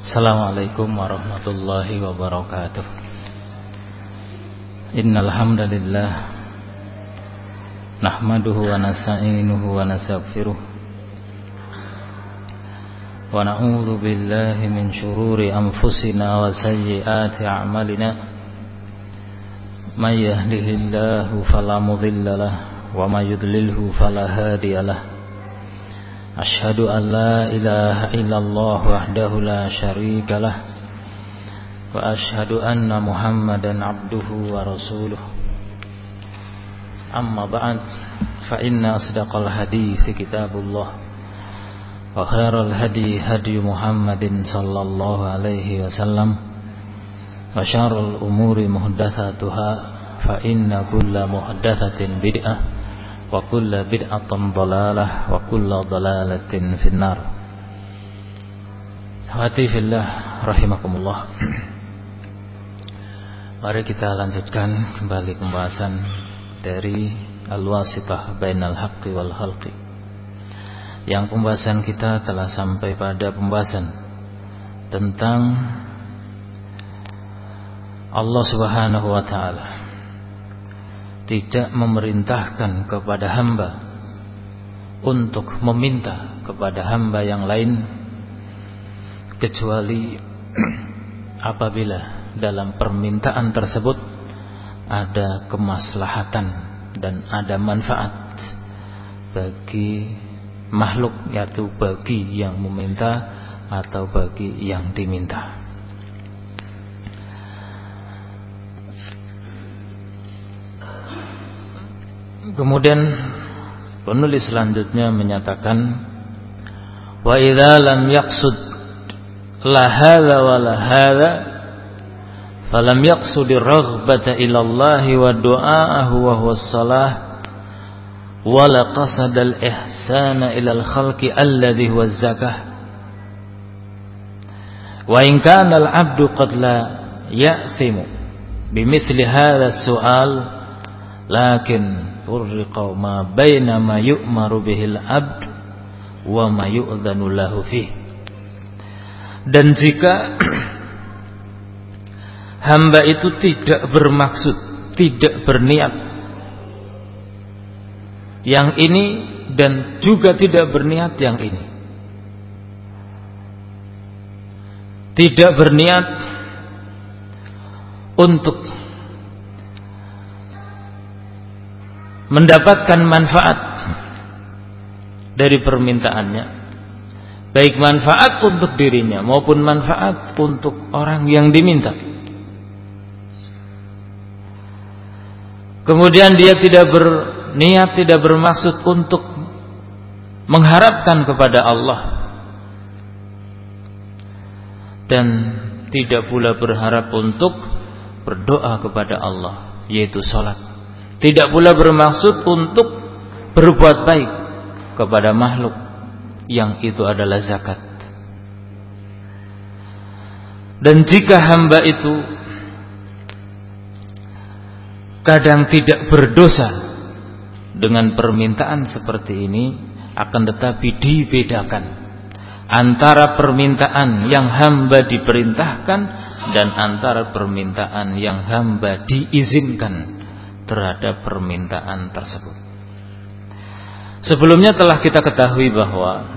Assalamualaikum warahmatullahi wabarakatuh. Innal hamdalillah nahmaduhu wa nasta'inuhu wa nastaghfiruh wa na'udzu billahi min shururi anfusina wa sayyiati a'malina. May yahdihillahu fala mudilla lahu wa may yudlilhu fala hadiya lahu. Asyhadu an la ilaha illallah wahdahu la syarika lah wa asyhadu anna Muhammadan abduhu wa rasuluh. Amma ba'd, fa inna asdaqal hadits kitabullah wa khairal hadi hadi Muhammadin sallallahu alaihi wasallam wa syarrul umuri muhdatsatuha fa inna kulla muhdatsatin bid'ah wa kullu bid'atin dhalalah wa kullu dhalalatin finnar. Hati fillah rahimakumullah. Mari kita lanjutkan kembali pembahasan dari al-wasitah bainal haqqi wal khalqi. Yang pembahasan kita telah sampai pada pembahasan tentang Allah Subhanahu wa taala tidak memerintahkan kepada hamba untuk meminta kepada hamba yang lain kecuali apabila dalam permintaan tersebut ada kemaslahatan dan ada manfaat bagi makhluk, yaitu bagi yang meminta atau bagi yang diminta. Kemudian penulis selanjutnya menyatakan, wa idza lam yaqsud la hadza wa la hadza falam yaqsudir raghbata ila Allah wa du'aahu wa huwa as-salah wa la qasada al-ihsana ila al-khalqi alladhi huwa az-zakah wa in kana al-'abdu qad la ya'thimu bimithli hadha as-su'al lakin furriqa ma baina ma yu'maru bihil abd wa ma yu'dhanu lahu fih. Dan jika hamba itu tidak bermaksud, tidak berniat yang ini dan juga tidak berniat yang ini, tidak berniat untuk mendapatkan manfaat dari permintaannya, baik manfaat untuk dirinya maupun manfaat untuk orang yang diminta. Kemudian dia tidak berniat, tidak bermaksud untuk mengharapkan kepada Allah dan tidak pula berharap untuk berdoa kepada Allah, yaitu salat. Tidak pula bermaksud untuk berbuat baik kepada makhluk, yang itu adalah zakat. Dan jika hamba itu kadang tidak berdosa dengan permintaan seperti ini, akan tetapi dibedakan antara permintaan yang hamba diperintahkan dan antara permintaan yang hamba diizinkan terhadap permintaan tersebut. Sebelumnya telah kita ketahui bahwa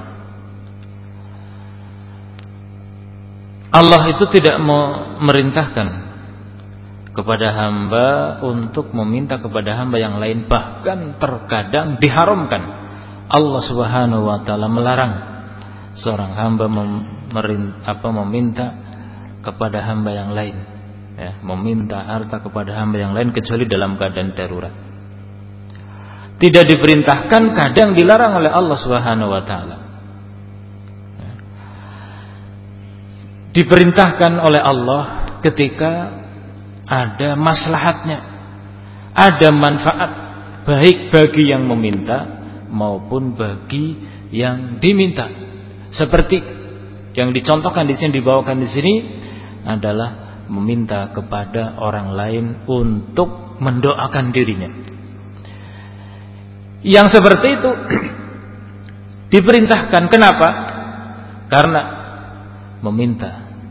Allah itu tidak memerintahkan kepada hamba untuk meminta kepada hamba yang lain, bahkan terkadang diharamkan. Allah Subhanahu wa taala melarang seorang hamba meminta kepada hamba yang lain, ya, meminta harta kepada hamba yang lain kecuali dalam keadaan darurat. Tidak diperintahkan, kadang dilarang oleh Allah Subhanahu wa taala. Diperintahkan oleh Allah ketika ada maslahatnya, ada manfaat baik bagi yang meminta maupun bagi yang diminta. Seperti yang dicontohkan di sini, dibawakan di sini adalah meminta kepada orang lain untuk mendoakan dirinya. Yang seperti itu diperintahkan. Kenapa? Karena meminta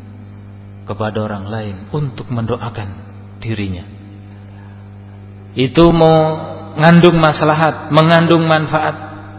kepada orang lain untuk mendoakan dirinya. Itu mengandung maslahat, mengandung manfaat.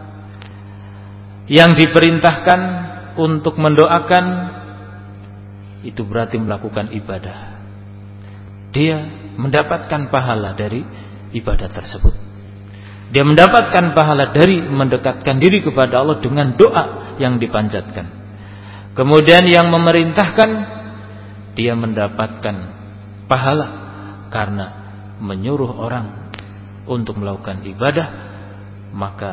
Yang diperintahkan untuk mendoakan itu berarti melakukan ibadah. Dia mendapatkan pahala dari ibadah tersebut. Dia mendapatkan pahala dari mendekatkan diri kepada Allah dengan doa yang dipanjatkan. Kemudian yang memerintahkan, dia mendapatkan pahala karena menyuruh orang untuk melakukan ibadah, maka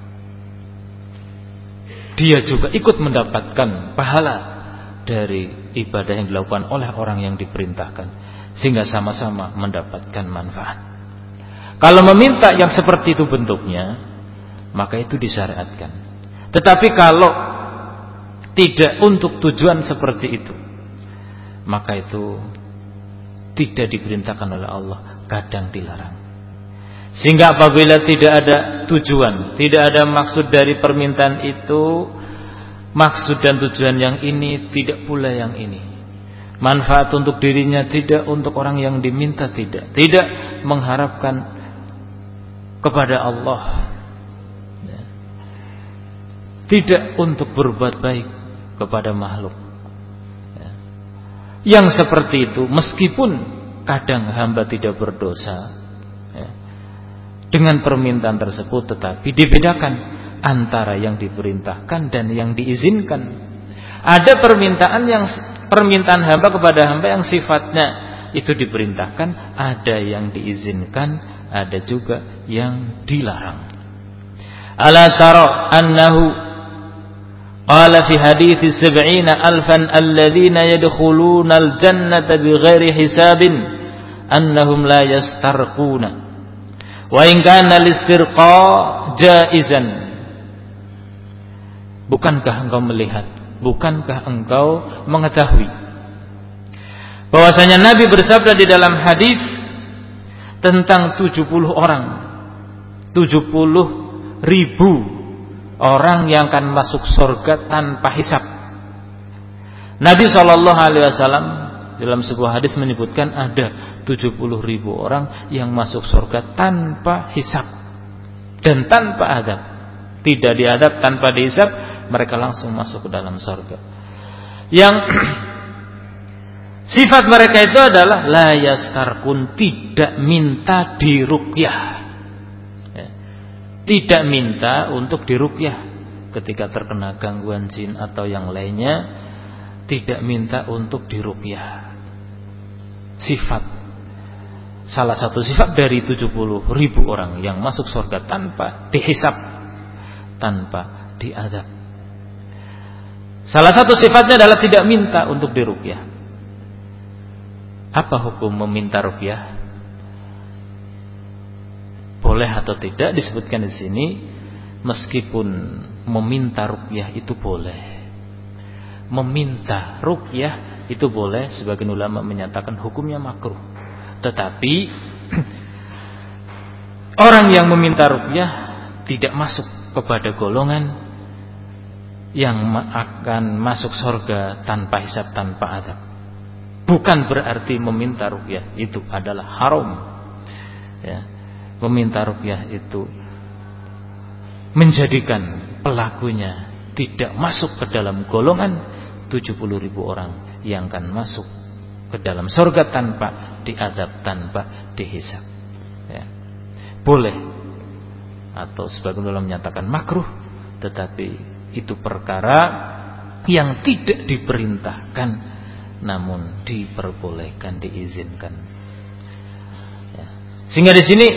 dia juga ikut mendapatkan pahala dari ibadah yang dilakukan oleh orang yang diperintahkan, sehingga sama-sama mendapatkan manfaat. Kalau meminta yang seperti itu bentuknya, maka itu disyariatkan. Tetapi kalau tidak untuk tujuan seperti itu, maka itu tidak diperintahkan oleh Allah, kadang dilarang. Sehingga apabila tidak ada tujuan, tidak ada maksud dari permintaan itu, maksud dan tujuan yang ini, tidak pula yang ini, manfaat untuk dirinya tidak, untuk orang yang diminta tidak mengharapkan kepada Allah, tidak untuk berbuat baik kepada makhluk. Yang seperti itu, meskipun kadang hamba tidak berdosa dengan permintaan tersebut, tetapi dibedakan antara yang diperintahkan dan yang diizinkan. Ada permintaan hamba kepada hamba yang sifatnya itu diperintahkan, ada yang diizinkan, ada juga yang dilarang. Ala tara annahu qala fi hadithi 70,000 alladhina yadkhuluna al-jannata bighairi hisabin annahum la yastarquna wa in kana al-istirqa jaizan. Bukankah engkau melihat, bukankah engkau mengetahui bahwasanya Nabi bersabda di dalam hadis tentang 70 ribu orang yang akan masuk surga tanpa hisab. Nabi SAW dalam sebuah hadis menyebutkan ada 70 ribu orang yang masuk surga tanpa hisab dan tanpa adab. Tidak diadab, tanpa dihisab, mereka langsung masuk ke dalam surga. Yang sifat mereka itu adalah la yastarqun, tidak minta diruqyah. Tidak minta untuk diruqyah ketika terkena gangguan jin atau yang lainnya, tidak minta untuk diruqyah. Salah satu sifat dari 70 ribu orang yang masuk surga tanpa dihisab, tanpa diadab. Salah satu sifatnya adalah tidak minta untuk diruqyah. Apa hukum meminta ruqyah? Boleh atau tidak disebutkan di sini, meskipun meminta ruqyah itu boleh. Meminta ruqyah itu boleh, sebagian ulama menyatakan hukumnya makruh. Tetapi orang yang meminta ruqyah tidak masuk kepada golongan yang akan masuk surga tanpa hisab, tanpa adab. Bukan berarti meminta ruqyah itu adalah haram. Meminta ruqyah itu menjadikan pelakunya tidak masuk ke dalam golongan 70 ribu orang yang akan masuk ke dalam surga tanpa diadab, tanpa dihisab. Boleh, atau sebagian ulama menyatakan makruh, tetapi itu perkara yang tidak diperintahkan, namun diperbolehkan, diizinkan. Sehingga di sini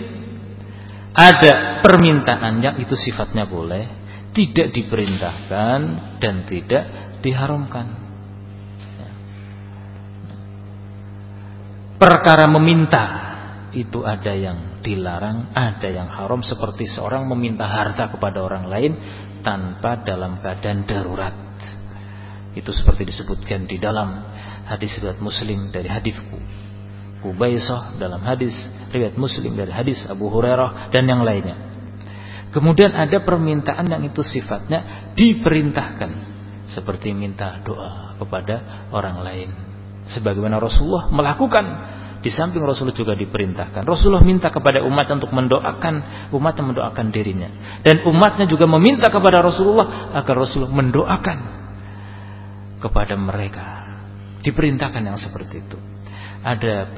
ada permintaan yang itu sifatnya boleh, tidak diperintahkan dan tidak diharamkan. Perkara meminta itu ada yang dilarang, ada yang haram, seperti seorang meminta harta kepada orang lain tanpa dalam keadaan darurat. Itu seperti disebutkan di dalam hadis riwayat Muslim dari hadis Qubaisah, dalam hadis riwayat Muslim dari hadis Abu Hurairah dan yang lainnya. Kemudian ada permintaan yang itu sifatnya diperintahkan, seperti minta doa kepada orang lain. sebagaimana Rasulullah melakukan. Di samping Rasulullah juga diperintahkan, Rasulullah minta kepada umatnya untuk mendoakan, umatnya mendoakan dirinya, dan umatnya juga meminta kepada Rasulullah agar Rasulullah mendoakan kepada mereka. Diperintahkan yang seperti itu. Ada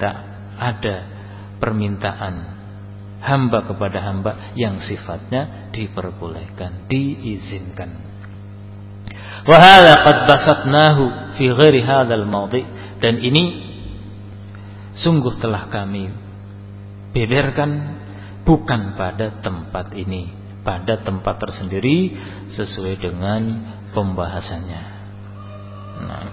permintaan hamba kepada hamba yang sifatnya diperbolehkan, diizinkan. Wa hadza qad basatnahu fi ghairi hadzal mawdi', dan ini sungguh telah kami beberkan bukan pada tempat ini, pada tempat tersendiri sesuai dengan pembahasannya. Nah.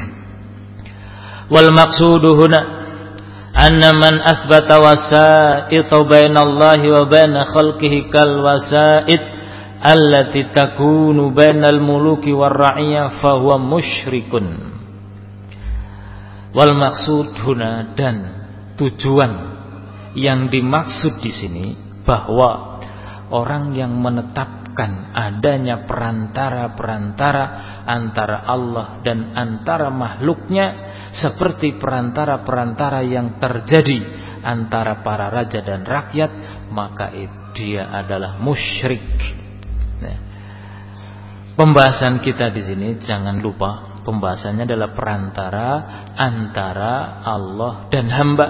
Wal maqsudu huna anna man athbata wasa'ita bainallahi wa baina khalqihi kal wasa'id allati takunu bainal muluki war ra'iyah fa huwa musyrikun. Wal maksud huna, dan tujuan yang dimaksud di sini bahwa orang yang menetapkan adanya perantara-perantara antara Allah dan antara makhluknya seperti perantara-perantara yang terjadi antara para raja dan rakyat, maka dia adalah musyrik. Nah, pembahasan kita di sini jangan lupa, pembahasannya adalah perantara antara Allah dan hamba.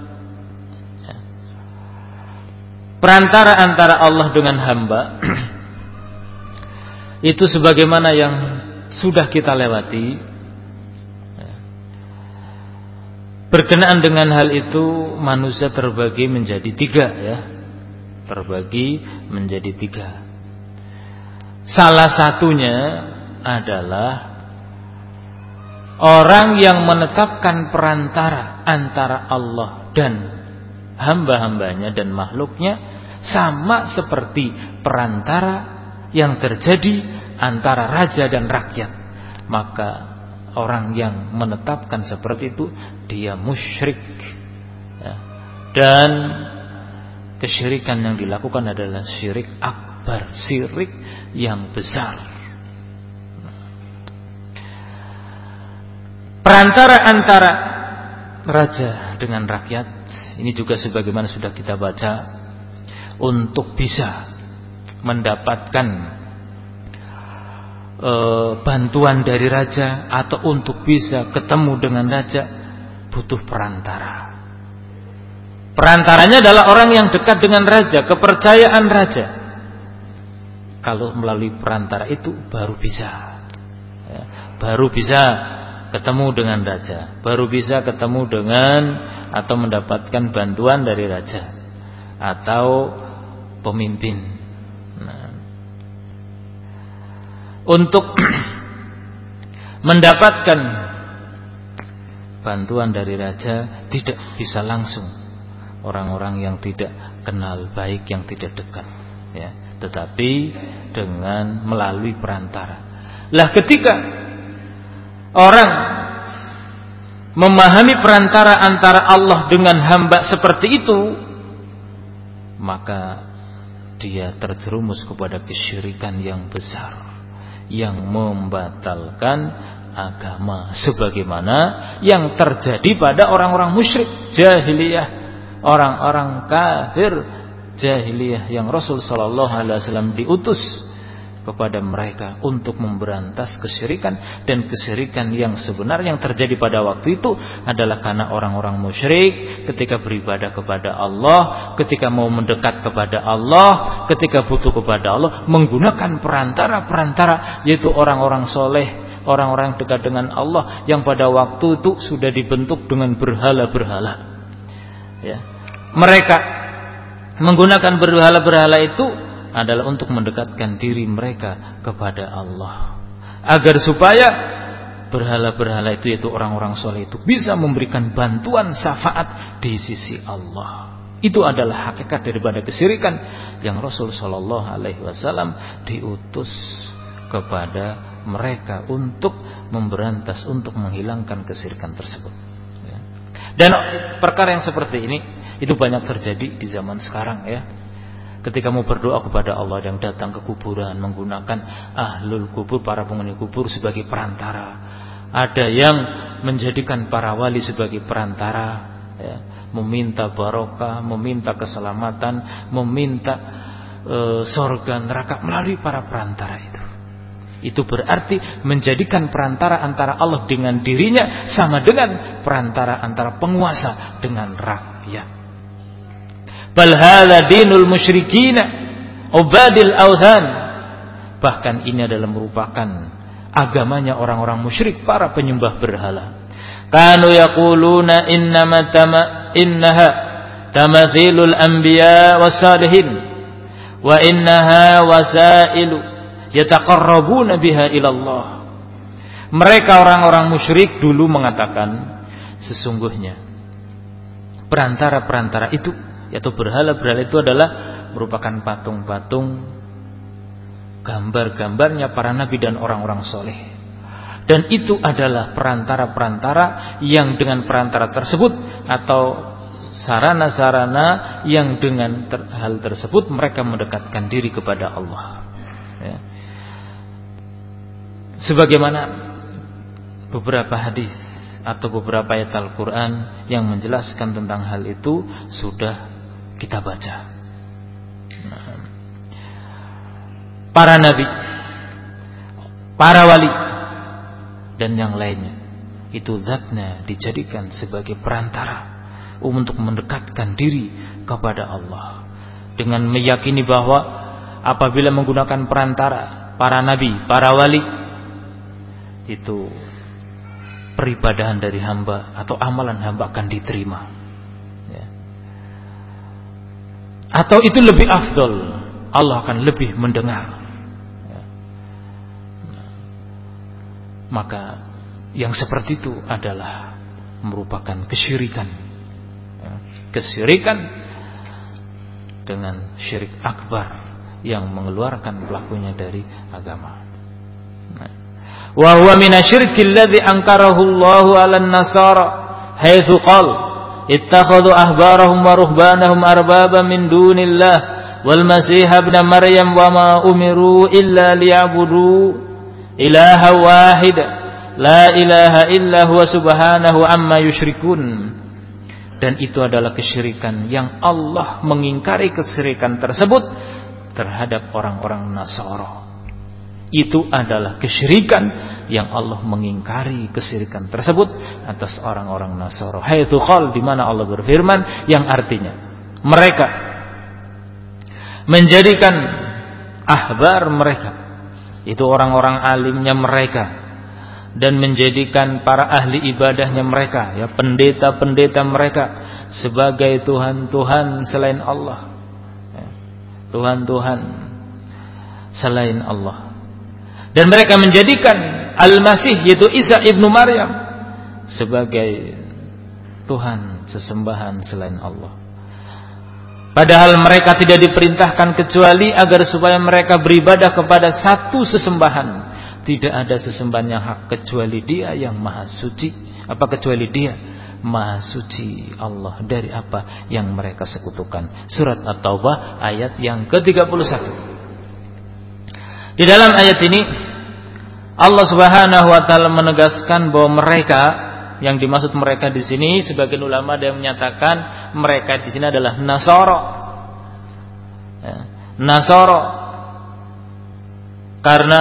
Perantara antara Allah dengan hamba itu sebagaimana yang sudah kita lewati. Berkenaan dengan hal itu manusia terbagi menjadi tiga, ya. Terbagi menjadi tiga. Salah satunya adalah orang yang menetapkan perantara antara Allah dan hamba-hambanya dan makhluknya sama seperti perantara yang terjadi antara raja dan rakyat. Maka orang yang menetapkan seperti itu dia musyrik, ya. Dan kesyirikan yang dilakukan adalah syirik akbar, syirik yang besar. Perantara antara raja dengan rakyat ini juga sebagaimana sudah kita baca, untuk bisa mendapatkan bantuan dari raja atau untuk bisa ketemu dengan raja butuh perantara. Perantaranya adalah orang yang dekat dengan raja, kepercayaan raja. Kalau melalui perantara itu baru bisa, ya, baru bisa ketemu dengan raja, baru bisa ketemu dengan atau mendapatkan bantuan dari raja atau pemimpin. Nah, untuk mendapatkan bantuan dari raja tidak bisa langsung, orang-orang yang tidak kenal baik, yang tidak dekat, ya, tetapi dengan melalui perantara. Lah ketika orang memahami perantara antara Allah dengan hamba seperti itu, maka dia terjerumus kepada kesyirikan yang besar yang membatalkan agama, sebagaimana yang terjadi pada orang-orang musyrik jahiliyah, orang-orang kafir jahiliyah yang Rasul sallallahu alaihi wasallam diutus kepada mereka untuk memberantas kesyirikan. Dan kesyirikan yang sebenarnya yang terjadi pada waktu itu adalah karena orang-orang musyrik ketika beribadah kepada Allah, ketika mau mendekat kepada Allah, ketika butuh kepada Allah, menggunakan perantara-perantara, yaitu orang-orang soleh, orang-orang dekat dengan Allah yang pada waktu itu sudah dibentuk dengan berhala-berhala, ya. Mereka menggunakan berhala-berhala itu adalah untuk mendekatkan diri mereka kepada Allah, agar supaya berhala-berhala itu, yaitu orang-orang soleh itu, bisa memberikan bantuan syafaat di sisi Allah. Itu adalah hakikat daripada kesyirikan yang Rasul sallallahu alaihi wasallam diutus kepada mereka untuk memberantas, untuk menghilangkan kesyirikan tersebut. Dan perkara yang seperti ini itu banyak terjadi di zaman sekarang, ya. Ketika mau berdoa kepada Allah, yang datang ke kuburan menggunakan ahlul kubur, para penghuni kubur sebagai perantara. Ada yang menjadikan para wali sebagai perantara, ya, meminta barokah, meminta keselamatan, meminta surga neraka melalui para perantara itu. Itu berarti menjadikan perantara antara Allah dengan dirinya sama dengan perantara antara penguasa dengan rakyat. Bal hadza dinul musyrikin ubadil authan. Bahkan ini adalah merupakan agamanya orang-orang musyrik, para penyembah berhala. Kanu yaquluna innaha tamathilul anbiya wassalihin wa innaha wasailu yataqarrabuna biha ilallah. Mereka orang-orang musyrik dulu mengatakan, sesungguhnya perantara-perantara itu, yaitu berhala-berhala itu adalah merupakan patung-patung, gambar-gambarnya para nabi dan orang-orang soleh. Dan itu adalah perantara-perantara yang dengan perantara tersebut atau sarana-sarana yang dengan hal tersebut mereka mendekatkan diri kepada Allah, ya. Sebagaimana beberapa hadis atau beberapa ayat Al-Quran yang menjelaskan tentang hal itu sudah kita baca. Para nabi, para wali, dan yang lainnya itu zatnya dijadikan sebagai perantara untuk mendekatkan diri kepada Allah, dengan meyakini bahwa apabila menggunakan perantara para nabi, para wali, itu peribadahan dari hamba atau amalan hamba akan diterima, ya. Atau itu lebih afdol, Allah akan lebih mendengar, ya. Maka yang seperti itu adalah merupakan kesyirikan, ya. Kesyirikan dengan syirik akbar yang mengeluarkan pelakunya dari agama. Wa huwa minasyirkil ladzi ankarahu Allahu 'alan nasara haitsu qala ittakhadhu ahbarahum wa ruhbanahum arbaba min dunillah wal masih ibn maryam wa ma umiru illa liya'budu ilaha wahid la ilaha illa huwa subhanahu amma yusyrikun. Dan itu adalah kesyirikan yang Allah mengingkari kesyirikan tersebut terhadap orang-orang Nasara. Itu adalah kesyirikan yang Allah mengingkari kesyirikan tersebut atas orang-orang Nasara. Haitsu qala, di mana Allah berfirman yang artinya mereka menjadikan ahbar mereka, itu orang-orang alimnya mereka, dan menjadikan para ahli ibadahnya mereka, ya, pendeta-pendeta mereka sebagai Tuhan-Tuhan selain Allah, ya, Tuhan-Tuhan selain Allah. Dan mereka menjadikan Al-Masih, yaitu Isa ibnu Maryam, sebagai Tuhan sesembahan selain Allah. Padahal mereka tidak diperintahkan kecuali agar supaya mereka beribadah kepada satu sesembahan. Tidak ada sesembahan yang hak kecuali Dia yang maha suci. Apa kecuali Dia? Maha suci Allah dari apa yang mereka sekutukan. Surat At-Taubah ayat yang ke-31. Di dalam ayat ini Allah Subhanahu wa taala menegaskan bahwa mereka, yang dimaksud mereka di sini, sebagian ulama ada yang menyatakan mereka di sini adalah Nasara. Ya, Nasara karena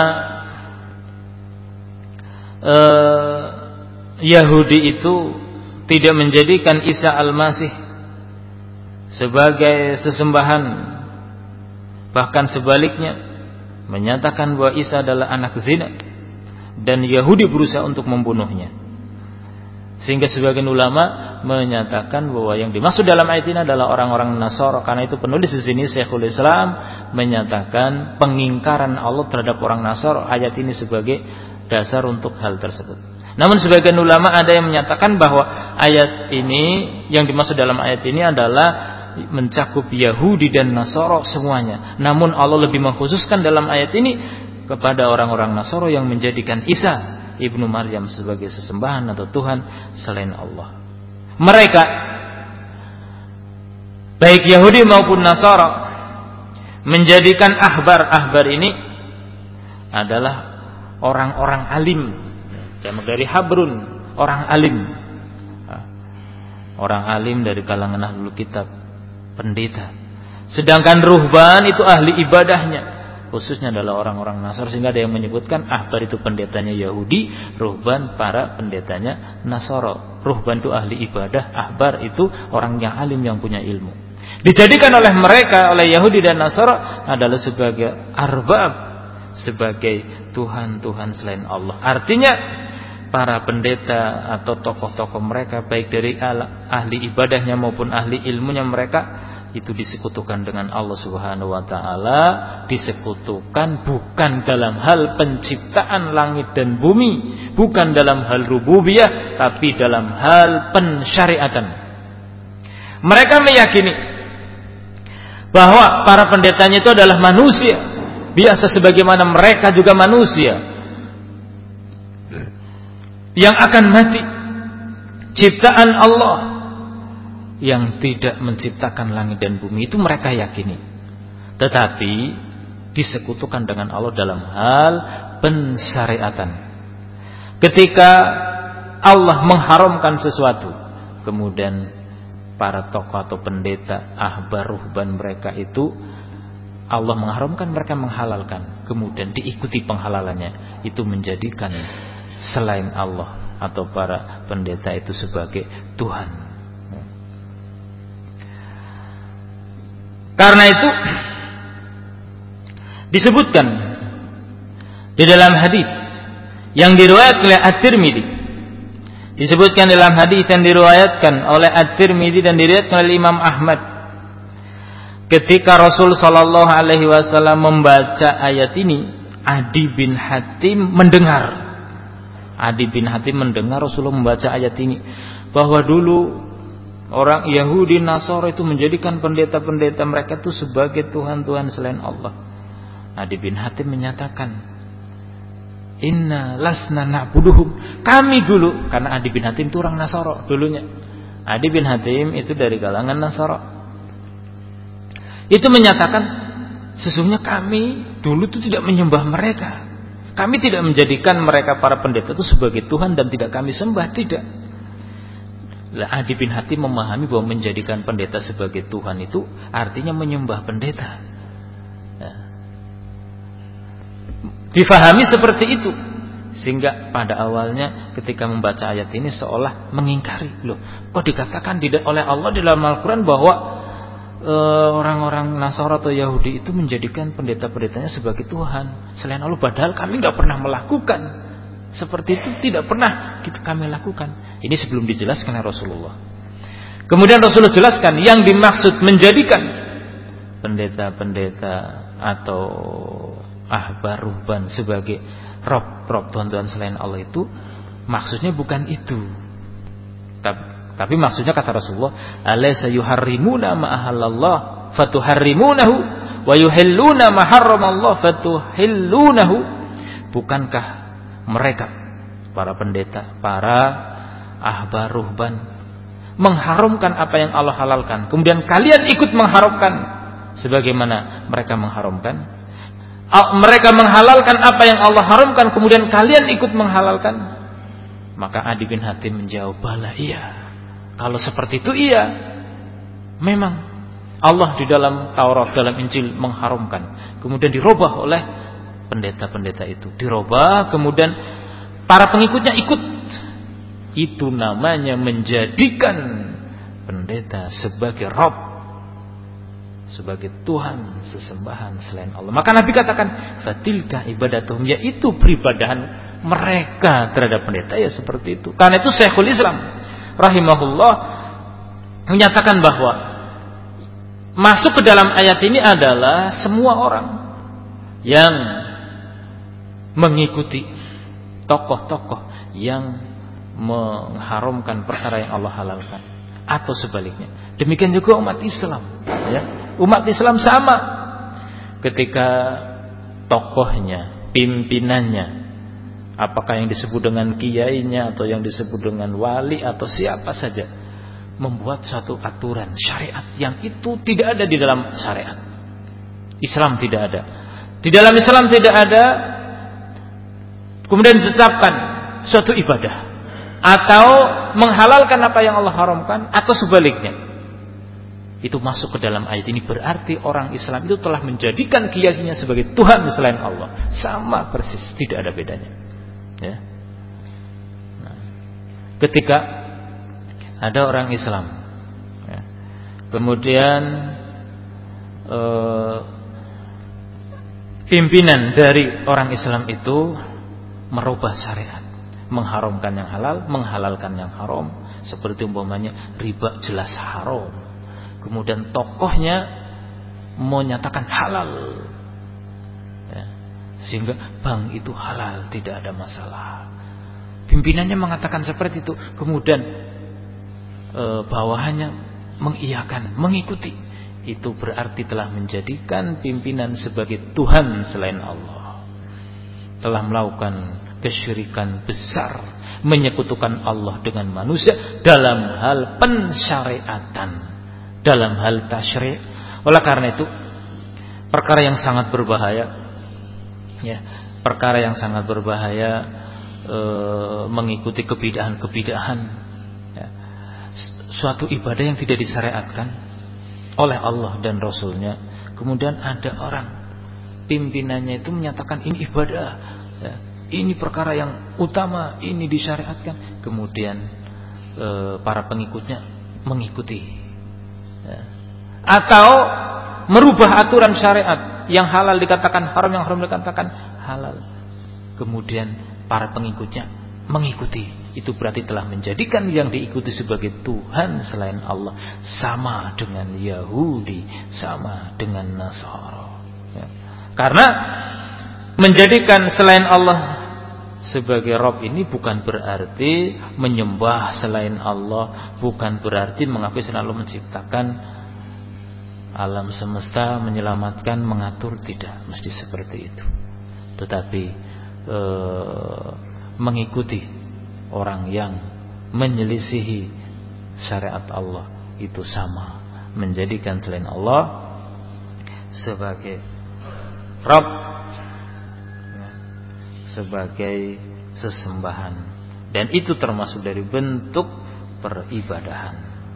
Yahudi itu tidak menjadikan Isa Al-Masih sebagai sesembahan, bahkan sebaliknya menyatakan bahwa Isa adalah anak zina, dan Yahudi berusaha untuk membunuhnya. Sehingga sebagian ulama menyatakan bahwa yang dimaksud dalam ayat ini adalah orang-orang Nasara. Karena itu penulis di sini Syekhul Islam menyatakan pengingkaran Allah terhadap orang Nasara, ayat ini sebagai dasar untuk hal tersebut. Namun sebagian ulama ada yang menyatakan bahwa ayat ini, yang dimaksud dalam ayat ini adalah mencakup Yahudi dan Nasara semuanya. Namun Allah lebih mengkhususkan dalam ayat ini kepada orang-orang Nasara yang menjadikan Isa ibnu Maryam sebagai sesembahan atau Tuhan selain Allah. Mereka, baik Yahudi maupun Nasara, menjadikan ahbar ini adalah orang-orang alim, jamak dari habrun, orang alim. Orang alim dari kalangan ahlul kitab, pendeta. Sedangkan ruhban itu ahli ibadahnya, khususnya adalah orang-orang Nasrani, sehingga ada yang menyebutkan ahbar itu pendetanya Yahudi, ruhban para pendetanya Nasara. Ruhban itu ahli ibadah, ahbar itu orang yang alim yang punya ilmu. Dijadikan oleh mereka, oleh Yahudi dan Nasara adalah sebagai arbab, sebagai Tuhan-Tuhan selain Allah. Artinya para pendeta atau tokoh-tokoh mereka, baik dari ahli ibadahnya maupun ahli ilmunya mereka, itu disekutukan dengan Allah Subhanahu wa taala, disekutukan bukan dalam hal penciptaan langit dan bumi, bukan dalam hal rububiyah, tapi dalam hal pensyariatan. Mereka meyakini bahwa para pendetanya itu adalah manusia biasa sebagaimana mereka juga manusia yang akan mati, ciptaan Allah yang tidak menciptakan langit dan bumi, itu mereka yakini. Tetapi disekutukan dengan Allah dalam hal pensyariatan. Ketika Allah mengharamkan sesuatu, kemudian para tokoh atau pendeta, ahbar, ruhban mereka itu, Allah mengharamkan, mereka menghalalkan, kemudian diikuti penghalalannya, itu menjadikan selain Allah atau para pendeta itu sebagai Tuhan. Karena itu disebutkan di dalam hadis yang diriwayatkan oleh At-Tirmidzi, disebutkan dalam hadis yang diriwayatkan oleh At-Tirmidzi dan diriwayatkan oleh Imam Ahmad, ketika Rasul sallallahu alaihi wasallam membaca ayat ini, Adi bin Hatim mendengar Rasulullah membaca ayat ini, bahwa dulu orang Yahudi Nasara itu menjadikan pendeta-pendeta mereka itu sebagai Tuhan-Tuhan selain Allah. Adi bin Hatim menyatakan, inna lasna na'buduhum. Kami dulu, karena Adi bin Hatim itu orang Nasara dulunya. Adi bin Hatim itu dari kalangan Nasara. Itu menyatakan, sesungguhnya kami dulu itu tidak menyembah mereka. Kami tidak menjadikan mereka para pendeta itu sebagai Tuhan dan tidak kami sembah, tidak. Adi bin Hatim memahami bahwa menjadikan pendeta sebagai Tuhan itu artinya menyembah pendeta. Difahami seperti itu, sehingga pada awalnya ketika membaca ayat ini seolah mengingkari, loh, kok dikatakan oleh Allah di dalam Al-Quran bahwa orang-orang Nasara atau Yahudi itu menjadikan pendeta-pendetanya sebagai Tuhan selain Allah, padahal kami nggak pernah melakukan seperti itu, tidak pernah kami lakukan. Ini sebelum dijelaskan oleh Rasulullah. Kemudian Rasulullah jelaskan yang dimaksud menjadikan pendeta-pendeta atau ahbar ruhban sebagai rob Tuhan-Tuhan selain Allah itu maksudnya bukan itu. Tapi maksudnya kata Rasulullah, alaysa yuharrimuna ma ahallallah fatuharrimunahu wa yuhilluna ma harramallah fatuhillunahu. Bukankah mereka para pendeta, para ahbar ruhban mengharamkan apa yang Allah halalkan, kemudian kalian ikut mengharamkan sebagaimana mereka mengharamkan? Mereka menghalalkan apa yang Allah haramkan, kemudian kalian ikut menghalalkan? Maka Adi bin Hatim menjawab, bala, iya. Kalau seperti itu iya. Memang Allah di dalam Taurat, dalam Injil mengharamkan, kemudian dirubah oleh pendeta-pendeta itu. Dirubah, kemudian para pengikutnya ikut. Itu namanya menjadikan pendeta sebagai Rabb, sebagai Tuhan sesembahan selain Allah. Maka Nabi katakan, fatilka ibadatuhum, yaitu peribadahan mereka terhadap pendeta, ya seperti itu. Karena itu Syekhul Islam rahimahullah menyatakan bahwa masuk ke dalam ayat ini adalah semua orang yang mengikuti tokoh-tokoh yang mengharamkan perkara yang Allah halalkan, atau sebaliknya. Demikian juga umat Islam, ya. Umat Islam sama, ketika tokohnya, pimpinannya, apakah yang disebut dengan kiainya atau yang disebut dengan wali atau siapa saja, membuat suatu aturan syariat yang itu tidak ada di dalam syariat Islam, tidak ada di dalam Islam, tidak ada, kemudian ditetapkan suatu ibadah, atau menghalalkan apa yang Allah haramkan, atau sebaliknya. Itu masuk ke dalam ayat ini. Berarti orang Islam itu telah menjadikan keyakinannya sebagai Tuhan selain Allah. Sama persis, tidak ada bedanya. Ya. Nah, ketika ada orang Islam, ya, kemudian pimpinan dari orang Islam itu merubah syariat, mengharamkan yang halal, menghalalkan yang haram. Seperti umpamanya riba jelas haram, kemudian tokohnya menyatakan halal, ya, sehingga bank itu halal, tidak ada masalah. Pimpinannya mengatakan seperti itu, kemudian bawahannya mengiyakan, mengikuti. Itu berarti telah menjadikan pimpinan sebagai Tuhan selain Allah, telah melakukan kesyirikan besar, menyekutukan Allah dengan manusia dalam hal pensyariatan, dalam hal tasyri'. Oleh karena itu perkara yang sangat berbahaya, ya, perkara yang sangat berbahaya, mengikuti kebidahan-kebidahan, ya, suatu ibadah yang tidak disyariatkan oleh Allah dan Rasulnya. Kemudian ada orang pimpinannya itu menyatakan ini ibadah, ya, ini perkara yang utama, ini disyariatkan. Kemudian para pengikutnya mengikuti, ya. Atau merubah aturan syariat, yang halal dikatakan haram, yang haram dikatakan halal. Kemudian para pengikutnya mengikuti. Itu berarti telah menjadikan yang diikuti sebagai Tuhan selain Allah. Sama dengan Yahudi, sama dengan Nasara, ya. Karena menjadikan selain Allah sebagai Rabb ini bukan berarti menyembah selain Allah, bukan berarti mengakui selain Allah menciptakan alam semesta, menyelamatkan, mengatur, tidak mesti seperti itu. Tetapi mengikuti orang yang menyelisihi syariat Allah itu sama menjadikan selain Allah sebagai Rabb, ya, sebagai sesembahan, dan itu termasuk dari bentuk peribadahan.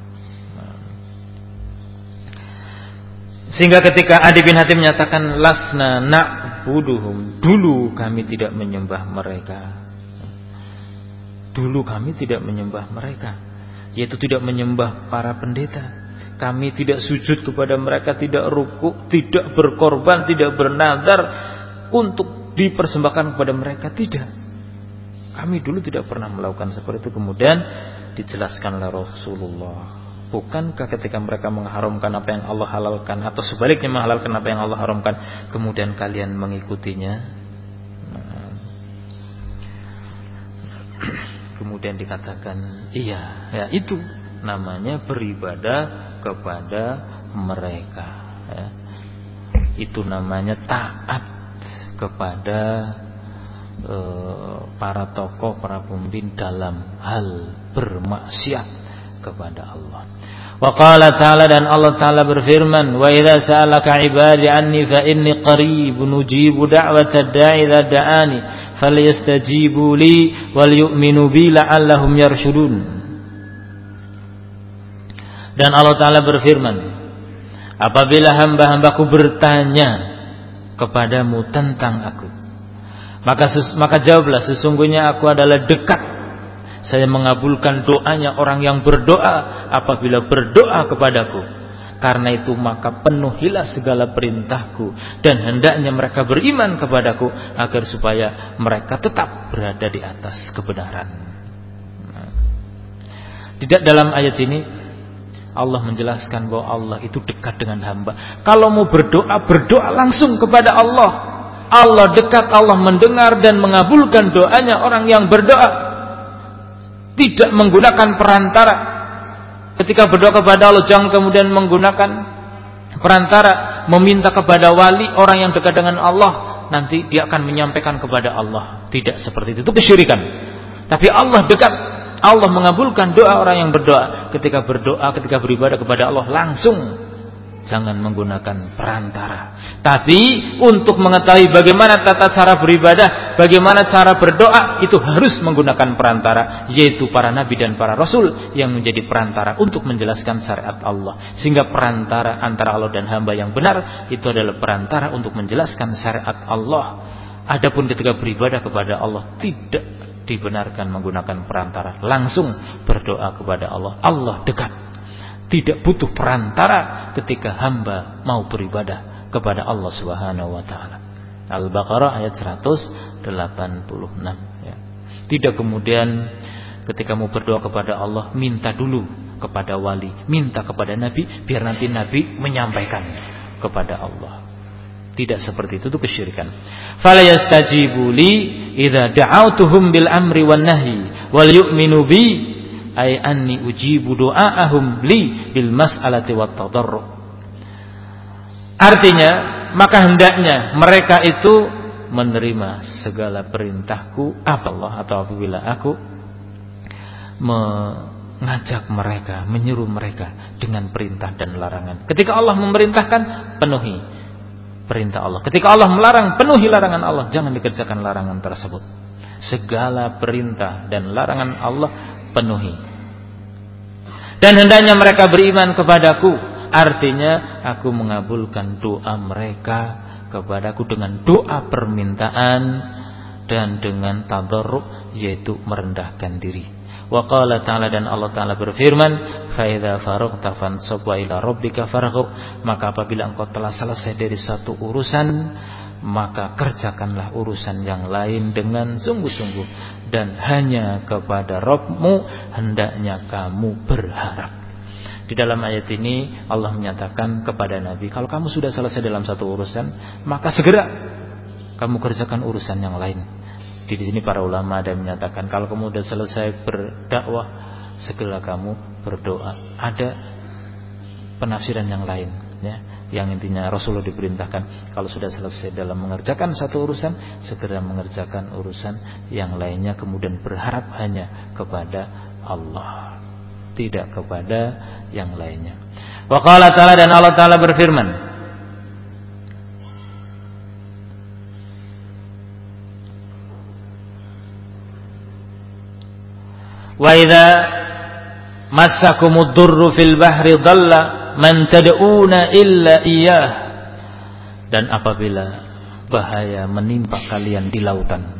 Sehingga ketika Adi bin Hatim menyatakan lasna na'buduhum, dulu kami tidak menyembah mereka. Dulu kami tidak menyembah mereka, yaitu tidak menyembah para pendeta. Kami tidak sujud kepada mereka, tidak rukuk, tidak berkorban, tidak bernadar untuk dipersembahkan kepada mereka, tidak. Kami dulu tidak pernah melakukan seperti itu. Kemudian dijelaskan oleh Rasulullah, bukankah ketika mereka mengharamkan apa yang Allah halalkan, atau sebaliknya menghalalkan apa yang Allah haramkan, kemudian kalian mengikutinya? Kemudian dikatakan iya, ya, itu namanya beribadah kepada mereka, ya. Itu namanya taat kepada para tokoh, para pemimpin dalam hal bermaksiat kepada Allah. Wa qala ta'ala, dan Allah Ta'ala berfirman, wa idza sa'alaka 'ibadi anni fa inni qaribun ujibu da'watad da'i idza da'ani falyastajibu li wal yu'minu bi la'allahum yarshudun. Dan Allah Ta'ala berfirman, apabila hamba-hambaku bertanya kepadamu tentang aku, maka jawablah, sesungguhnya aku adalah dekat. Saya mengabulkan doanya orang yang berdoa apabila berdoa kepadaku. Karena itu maka penuhilah segala perintahku, dan hendaknya mereka beriman kepadaku agar supaya mereka tetap berada di atas kebenaran. Tidak, dalam ayat ini Allah menjelaskan bahwa Allah itu dekat dengan hamba. Kalau mau berdoa, berdoa langsung kepada Allah. Allah dekat, Allah mendengar dan mengabulkan doanya orang yang berdoa. Tidak menggunakan perantara. Ketika berdoa kepada Allah, jangan kemudian menggunakan perantara, meminta kepada wali, orang yang dekat dengan Allah, nanti dia akan menyampaikan kepada Allah. Tidak seperti itu kesyirikan. Tapi Allah dekat, Allah mengabulkan doa orang yang berdoa. Ketika berdoa, ketika beribadah kepada Allah, langsung jangan menggunakan perantara. Tapi untuk mengetahui bagaimana tata cara beribadah, bagaimana cara berdoa, itu harus menggunakan perantara, yaitu para nabi dan para rasul yang menjadi perantara untuk menjelaskan syariat Allah. Sehingga perantara antara Allah dan hamba yang benar itu adalah perantara untuk menjelaskan syariat Allah. Adapun ketika beribadah kepada Allah tidak dibenarkan menggunakan perantara, langsung berdoa kepada Allah. Allah dekat, tidak butuh perantara ketika hamba mau beribadah kepada Allah Subhanahu wa taala. Al-Baqarah ayat 186 ya. Tidak kemudian ketika mau berdoa kepada Allah minta dulu kepada wali, minta kepada nabi biar nanti nabi menyampaikan kepada Allah. Tidak seperti itu kesyirikan. Fala yastajibu li idza da'awtuhum bil amri wan nahyi wal yu'minu bi ay anni ujibu du'aahum li bil mas'alati wat tadarru. Artinya, maka hendaknya mereka itu menerima segala perintahku Allah, atau apabila aku mengajak mereka, menyuruh mereka dengan perintah dan larangan. Ketika Allah memerintahkan, penuhi perintah Allah. Ketika Allah melarang, penuhi larangan Allah. Jangan dikerjakan larangan tersebut. Segala perintah dan larangan Allah penuhi. Dan hendaknya mereka beriman kepadaku. Artinya aku mengabulkan doa mereka kepadaku dengan doa permintaan dan dengan tadarruk, yaitu merendahkan diri. Wa qala ta'ala, dan Allah Ta'ala berfirman, fa idza faraghta fansab wa ila rabbika farghab. Maka apabila engkau telah selesai dari satu urusan, maka kerjakanlah urusan yang lain dengan sungguh-sungguh, dan hanya kepada Rabbmu hendaknya kamu berharap. Di dalam ayat ini Allah menyatakan kepada Nabi, kalau kamu sudah selesai dalam satu urusan, maka segera kamu kerjakan urusan yang lain. Di sini para ulama ada yang menyatakan kalau kamu sudah selesai berdakwah, segera kamu berdoa. Ada penafsiran yang lain ya, yang intinya Rasulullah diperintahkan kalau sudah selesai dalam mengerjakan satu urusan, segera mengerjakan urusan yang lainnya, kemudian berharap hanya kepada Allah, tidak kepada yang lainnya. Wa qala ta'ala, dan Allah Ta'ala berfirman, wa idza massakumud durru fil bahri dhalla man tad'una illa iyyah. Dan apabila bahaya menimpa kalian di lautan,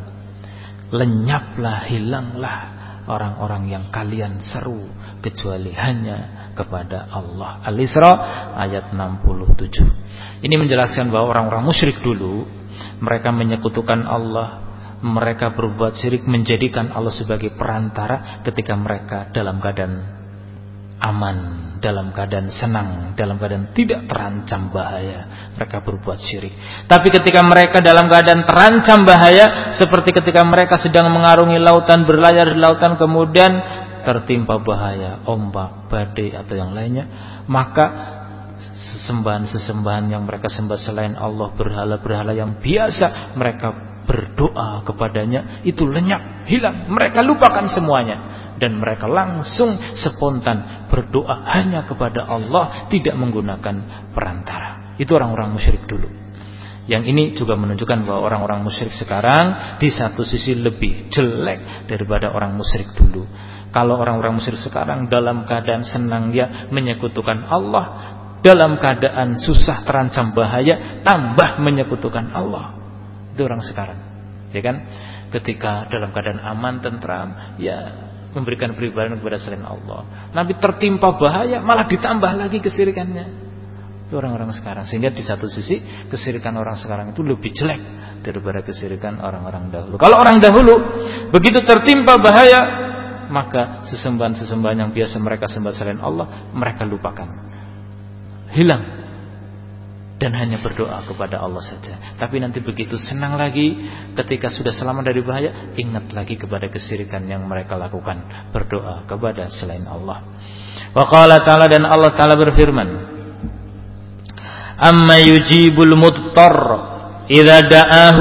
lenyaplah, hilanglah orang-orang yang kalian seru kecuali hanya kepada Allah. Al-Isra ayat 67. Ini menjelaskan bahwa orang-orang musyrik dulu, mereka menyekutukan Allah, mereka berbuat syirik, menjadikan Allah sebagai perantara ketika mereka dalam keadaan aman, dalam keadaan senang, dalam keadaan tidak terancam bahaya, mereka berbuat syirik. Tapi ketika mereka dalam keadaan terancam bahaya, seperti ketika mereka sedang mengarungi lautan, berlayar di lautan, kemudian tertimpa bahaya, ombak, badai atau yang lainnya, maka sesembahan-sesembahan yang mereka sembah selain Allah, berhala-berhala yang biasa mereka berdoa kepadanya, itu lenyap, hilang, mereka lupakan semuanya. Dan mereka langsung spontan berdoa hanya kepada Allah, tidak menggunakan perantara. Itu orang-orang musyrik dulu. Yang ini juga menunjukkan bahwa orang-orang musyrik sekarang di satu sisi lebih jelek daripada orang musyrik dulu. Kalau orang-orang musyrik sekarang dalam keadaan senang ya menyekutukan Allah, dalam keadaan susah terancam bahaya tambah menyekutukan Allah. Itu orang sekarang, ya kan? Ketika dalam keadaan aman, tentram, ya memberikan beribadah kepada selain Allah. Nabi tertimpa bahaya, malah ditambah lagi kesirikannya. Itu orang-orang sekarang. Sehingga di satu sisi kesirikan orang sekarang itu lebih jelek daripada kesirikan orang-orang dahulu. Kalau orang dahulu begitu tertimpa bahaya, maka sesembahan-sesembahan yang biasa mereka sembah selain Allah, mereka lupakan, hilang, dan hanya berdoa kepada Allah saja. Tapi nanti begitu senang lagi, ketika sudah selamat dari bahaya, ingat lagi kepada kesirikan yang mereka lakukan, berdoa kepada selain Allah. Wa qala ta'ala, dan Allah Ta'ala berfirman, amma yujibul mudtar idza da'ahu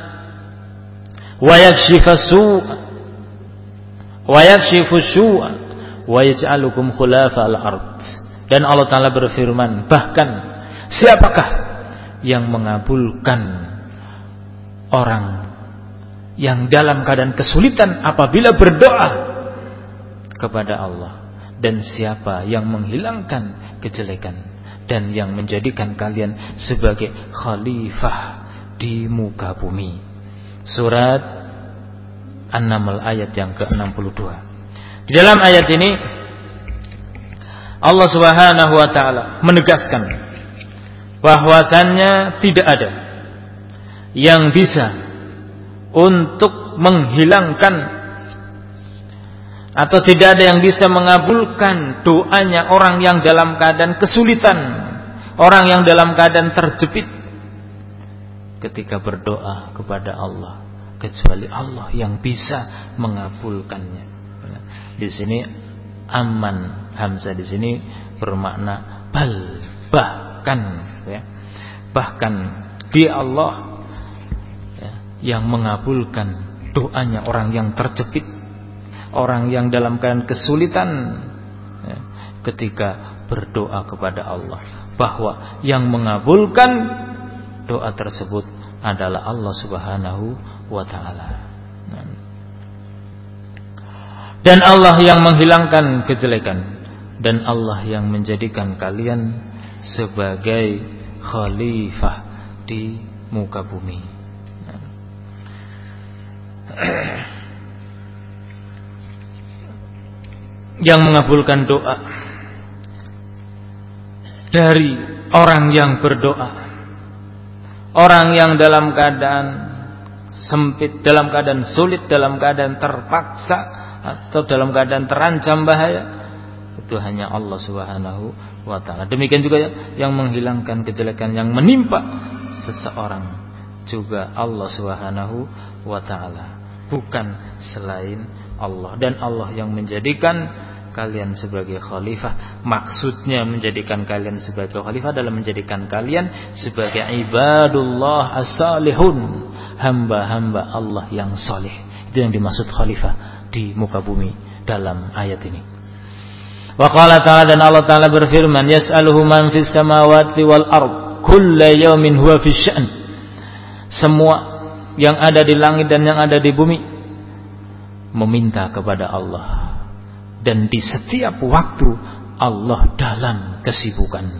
wa yakshifu su'a wa yakshifu su'a wa yaj'alukum khulafa'al ard. Dan Allah Ta'ala berfirman, bahkan Siapakah yang mengabulkan orang yang dalam keadaan kesulitan apabila berdoa kepada Allah? Dan siapa yang menghilangkan kejelekan dan yang menjadikan kalian sebagai khalifah di muka bumi? Surat An-Naml ayat yang ke-62. Di dalam ayat ini Allah Subhanahu wa taala menegaskan bahwasannya tidak ada yang bisa untuk menghilangkan atau tidak ada yang bisa mengabulkan doanya orang yang dalam keadaan kesulitan, orang yang dalam keadaan terjepit ketika berdoa kepada Allah, kecuali Allah yang bisa mengabulkannya. Di sini aman, hamzah di sini bermakna bal, bahkan ya. Bahkan dia Allah ya, yang mengabulkan doanya orang yang terjepit, orang yang dalam keadaan kesulitan ya, ketika berdoa kepada Allah, bahwa yang mengabulkan doa tersebut adalah Allah Subhanahu wa taala. Dan Allah yang menghilangkan kejelekan, dan Allah yang menjadikan kalian sebagai khalifah di muka bumi. Yang mengabulkan doa dari orang yang berdoa, orang yang dalam keadaan sempit, dalam keadaan sulit, dalam keadaan terpaksa atau dalam keadaan terancam bahaya, itu hanya Allah Subhanahu wa taala. Demikian juga yang menghilangkan kejelekan yang menimpa seseorang juga Allah Subhanahu wa taala, bukan selain Allah. Dan Allah yang menjadikan kalian sebagai khalifah. Maksudnya menjadikan kalian sebagai khalifah adalah menjadikan kalian sebagai ibadullah as-salihun, hamba-hamba Allah yang saleh. Itu yang dimaksud khalifah di muka bumi dalam ayat ini. Wa qala ta'ala, dan Allah Ta'ala berfirman, yas'aluhu man fis samawati wal ard kullu yawmin huwa fi sya'n. Semua yang ada di langit dan yang ada di bumi meminta kepada Allah, dan di setiap waktu Allah dalam kesibukan.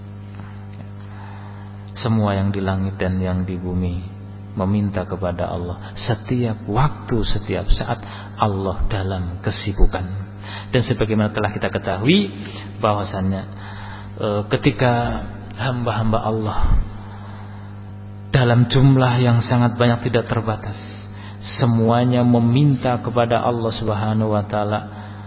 Semua yang di langit dan yang di bumi meminta kepada Allah setiap waktu, setiap saat. Allah dalam kesibukan. Dan sebagaimana telah kita ketahui bahwasannya ketika hamba-hamba Allah dalam jumlah yang sangat banyak, tidak terbatas, semuanya meminta kepada Allah Subhanahu wa taala,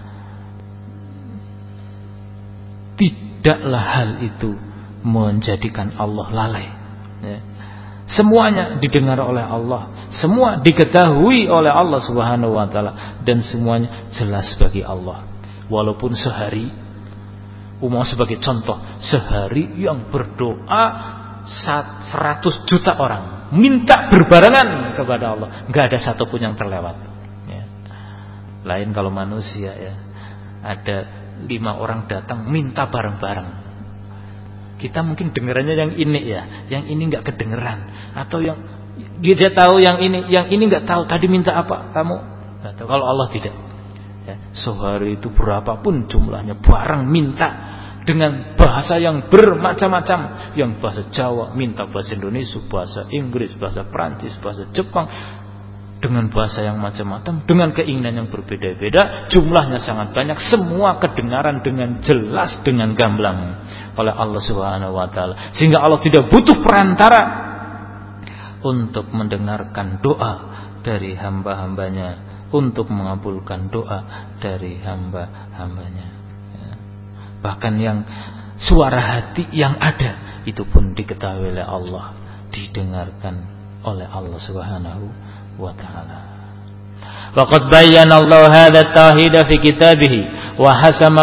tidaklah hal itu menjadikan Allah lalai ya. Semuanya didengar oleh Allah, semua diketahui oleh Allah Subhanahu wa taala, dan semuanya jelas bagi Allah. Walaupun sehari, sebagai contoh, sehari yang berdoa 100 juta orang minta berbarengan kepada Allah, enggak ada satupun yang terlewat ya. Lain kalau manusia ya, ada 5 orang datang minta bareng-bareng, kita mungkin dengerannya yang ini ya, yang ini nggak kedengeran, atau yang dia tahu yang ini nggak tahu tadi minta apa, kamu nggak tahu. Kalau Allah tidak ya, sehari itu berapapun jumlahnya barang minta dengan bahasa yang bermacam-macam, yang bahasa Jawa minta bahasa Indonesia, bahasa Inggris, bahasa Prancis, bahasa Jepang, dengan bahasa yang macam-macam, dengan keinginan yang berbeda-beda, jumlahnya sangat banyak, semua kedengaran dengan jelas, dengan gamblang oleh Allah Subhanahu wa taala, sehingga Allah tidak butuh perantara untuk mendengarkan doa dari hamba-hambanya, untuk mengabulkan doa dari hamba-hambanya ya. Bahkan yang suara hati yang ada itu pun diketahui oleh Allah, didengarkan oleh Allah Subhanahu wa ta'ala. Waqad bayyana Allah hadha at-tauhid fi kitabih wa hasama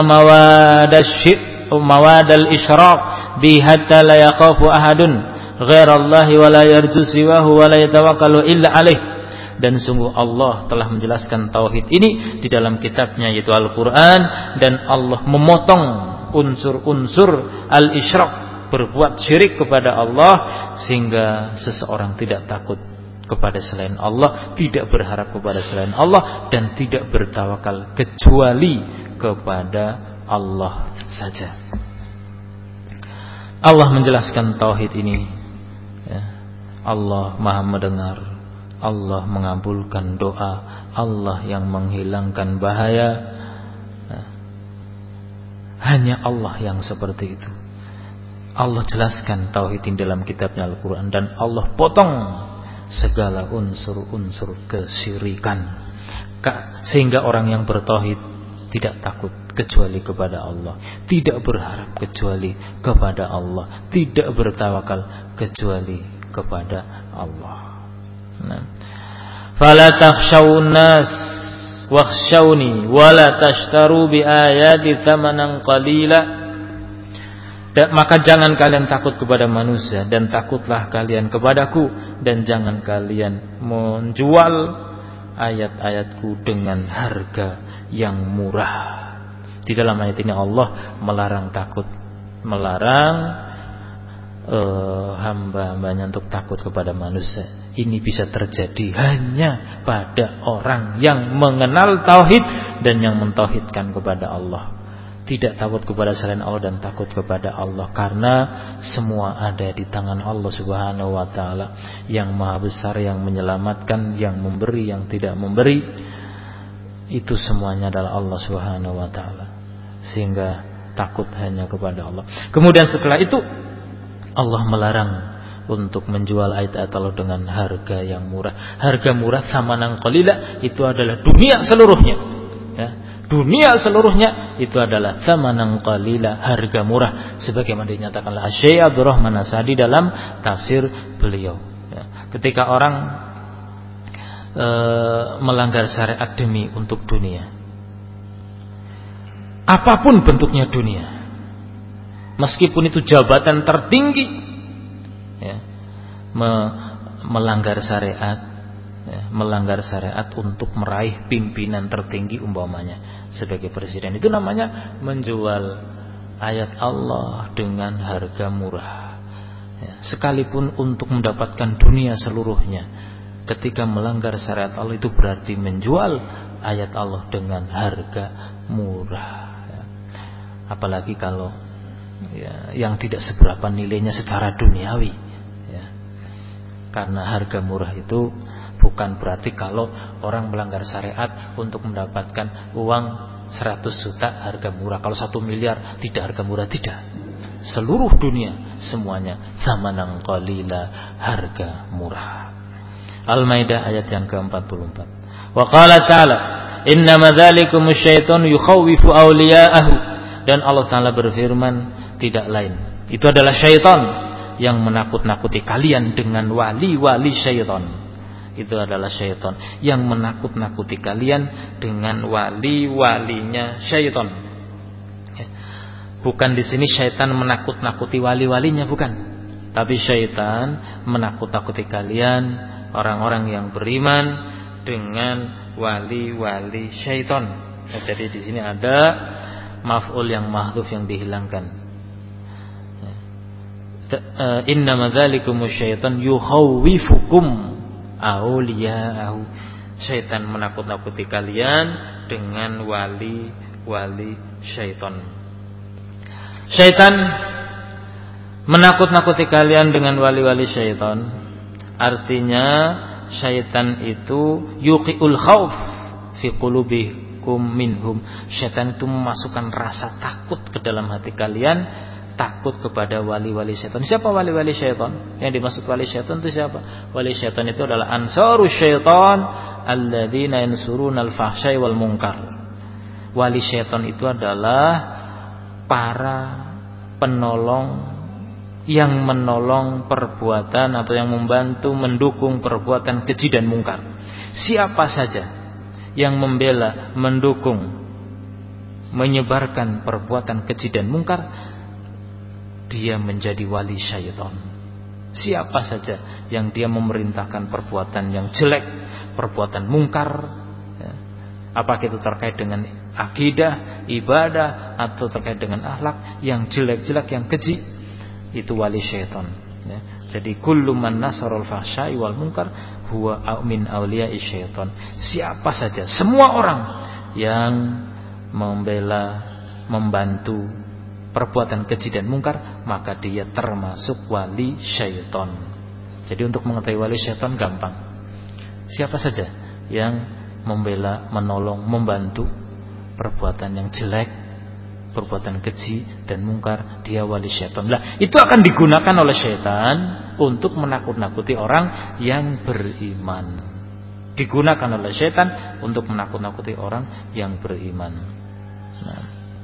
mawadal isyraq bi hatta la yakhafu ahadun ghaira Allah wa la yarju siwahu wa la yatawakkalu illa alaih. Dan sungguh Allah telah menjelaskan tauhid ini di dalam kitabnya, yaitu Al-Quran, dan Allah memotong unsur-unsur al-isyraq berbuat syirik kepada Allah, sehingga seseorang tidak takut kepada selain Allah, tidak berharap kepada selain Allah, dan tidak bertawakal kecuali kepada Allah saja. Allah menjelaskan tauhid ini, ya. Allah Maha mendengar, Allah mengabulkan doa, Allah yang menghilangkan bahaya. Hanya Allah yang seperti itu. Allah jelaskan tauhid ini dalam kitabnya Al-Quran, dan Allah potong segala unsur-unsur kesyirikan, sehingga orang yang bertauhid tidak takut kecuali kepada Allah, tidak berharap kecuali kepada Allah, tidak bertawakal kecuali kepada Allah. Fala takhshawun nas wakhshawni wala tashtaru bi ayati thamanan qalila. Maka jangan kalian takut kepada manusia, dan takutlah kalian kepadaku, dan jangan kalian menjual ayat-ayatku dengan harga yang murah. Di dalam ayat ini Allah melarang takut, melarang hamba-hambanya untuk takut kepada manusia. Ini bisa terjadi hanya pada orang yang mengenal tauhid dan yang mentauhidkan kepada Allah. Tidak takut kepada selain Allah dan takut kepada Allah, karena semua ada di tangan Allah Subhanahu wa taala yang Maha Besar, yang menyelamatkan, yang memberi, yang tidak memberi. Itu semuanya adalah Allah Subhanahu wa taala. Sehingga takut hanya kepada Allah. Kemudian setelah itu Allah melarang untuk menjual ayat-ayat Allah dengan harga yang murah. Harga murah thamanan qalila itu adalah dunia seluruhnya, ya. Dunia seluruhnya itu adalah thamanan qalila, harga murah, sebagaimana dinyatakan oleh Syekh Abdul Rahman As-Sa'di dalam tafsir beliau, ya. Ketika orang melanggar syariat demi untuk dunia, apapun bentuknya dunia, meskipun itu jabatan tertinggi, ya, melanggar syariat, ya, melanggar syariat untuk meraih pimpinan tertinggi umpamanya sebagai presiden, itu namanya menjual ayat Allah dengan harga murah, ya. Sekalipun untuk mendapatkan dunia seluruhnya, ketika melanggar syariat Allah itu berarti menjual ayat Allah dengan harga murah, ya. Apalagi kalau, ya, yang tidak seberapa nilainya secara duniawi, ya. Karena harga murah itu bukan berarti kalau orang melanggar syariat untuk mendapatkan uang 100 juta harga murah. Kalau 1 miliar tidak harga murah, tidak. Seluruh dunia semuanya thamanan qalila, harga murah. Al-Maidah ayat yang ke-44. Wa qala ta'ala innama dzalikumus syaitanu yukhawwifu awliya'ahu. Dan Allah Ta'ala berfirman, tidak lain, itu adalah syaitan yang menakut-nakuti kalian dengan wali-wali syaitan. Itu adalah syaitan yang menakut-nakuti kalian dengan wali-walinya syaitan. Bukan di sini syaitan menakut-nakuti wali-walinya, bukan. Tapi syaitan menakut-nakuti kalian, orang-orang yang beriman, dengan wali-wali syaitan. Jadi di sini ada maf'ul yang mahdhuf yang dihilangkan. Innama dzalikumus syaitan yukhawwifukum awliya'ahu. Syaitan menakut-nakuti kalian dengan wali-wali syaitan. Syaitan menakut-nakuti kalian dengan wali-wali syaitan, artinya syaitan itu yuqiul khauf fi qulubikum minhum. Syaitan itu memasukkan rasa takut ke dalam hati kalian, takut kepada wali-wali syaitan. Siapa wali-wali syaitan? Yang dimaksud wali syaitan itu siapa? Wali syaitan itu adalah ansarus syaitan alladzina yansuruna al-fahsya wal munkar. Wali syaitan itu adalah para penolong yang menolong perbuatan atau yang membantu mendukung perbuatan keji dan mungkar. Siapa saja yang membela, mendukung, menyebarkan perbuatan keji dan mungkar, dia menjadi wali syaitan. Siapa saja yang dia memerintahkan perbuatan yang jelek, perbuatan mungkar, ya, apakah itu terkait dengan akidah, ibadah, atau terkait dengan akhlak yang jelek-jelek, yang keji, itu wali syaitan, ya. Jadi kullu man nasarul fahsya'i wal munkar huwa min awliya'i syaitan. Siapa saja, semua orang yang membela, membantu perbuatan keji dan mungkar, maka dia termasuk wali syaitan. Jadi untuk mengetahui wali syaitan gampang. Siapa saja yang membela, menolong, membantu perbuatan yang jelek, perbuatan keji dan mungkar, dia wali syaitan. Lah, itu akan digunakan oleh syaitan untuk menakut-nakuti orang yang beriman. Digunakan oleh syaitan untuk menakut-nakuti orang yang beriman. Nah.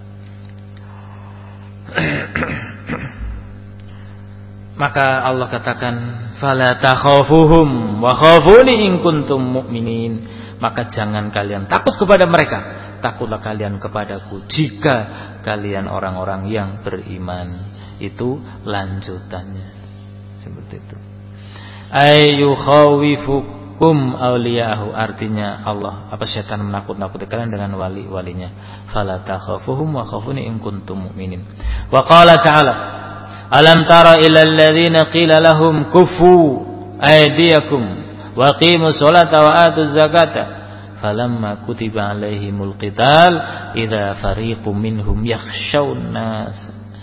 Maka Allah katakan, "Fala takhafuhum wa khafuni in kuntum mu'minin." Maka jangan kalian takut kepada mereka, takutlah kalian kepadaku jika kalian orang-orang yang beriman. Itu lanjutannya. Seperti itu. Ayu khawifukum awliyahu, artinya Allah syaitan menakut-nakuti kalian dengan wali-walinya. Fala takhafuhum wa khafuni in kuntum mu'minin. Wa qala ta'ala, alam tara ilal ladzina qila lahum kufu aydiyakum wa qimus salata wa atuz zakata falamma kutiba alaihimul qital idza fariqum minhum yakhshawnan